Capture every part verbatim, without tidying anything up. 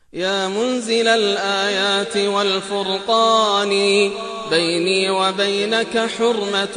يا منزل الآيات والفرقان بيني وبينك حرمة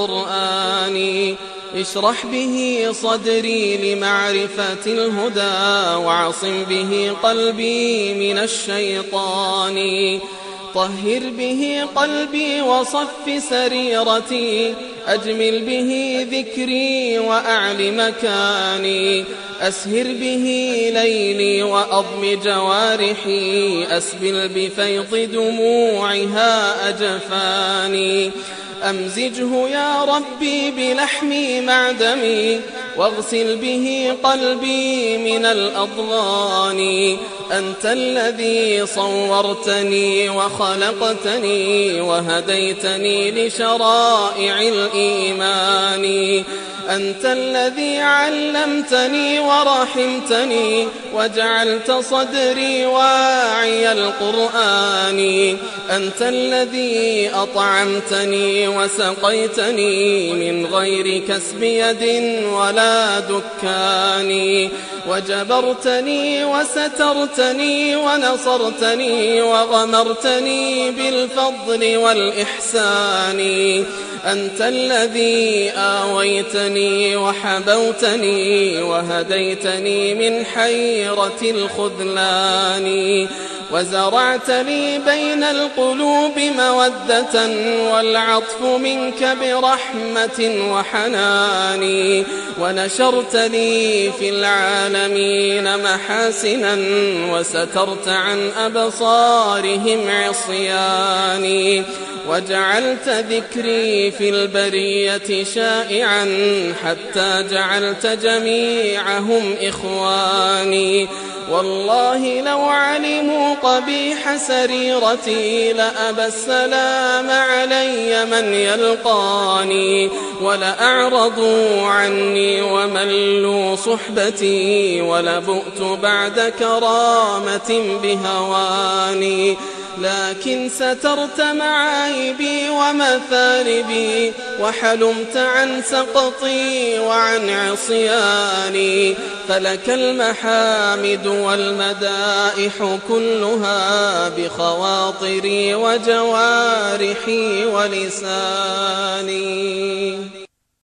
القرآن اشرح به صدري لمعرفة الهدى واعصم به قلبي من الشيطان طهر به قلبي وصف سريرتي أجمل به ذكري وأعل مكاني أسهر به ليلي وأضم جوارحي أسبل بفيض دموعها أجفاني أمزجه يا ربي بلحمي مع دمي واغسل به قلبي من الأضغان أنت الذي صورتني وخلقتني وهديتني لشرائع الإيمان أنت الذي علمتني ورحمتني وجعلت صدري واعي القرآن أنت الذي أطعمتني وسقيتني من غير كسب يد ولا دكان وجبرتني وسترتني ونصرتني وغمرتني بالفضل والإحسان أنت الذي آويتني وحبوتني وهديتني من حيرة الخذلان وزرعت لي بين القلوب مودة والعطف منك برحمة وحنان ونشرت لي في العالمين محاسنا وسترت عن أبصارهم عصياني وجعلت ذكري في البرية شائعا حتى جعلت جميعهم إخواني والله لو علموا قبيح سريرتي لأبى السلام علي من يلقاني ولأعرضوا عني وملوا صحبتي ولبؤت بعد كرامة بهواني لكن سترت معايبي ومثالبي وحلمت عن سقطي وعن عصياني فلك المحامد والمدائح كلها بخواطري وجوارحي ولساني.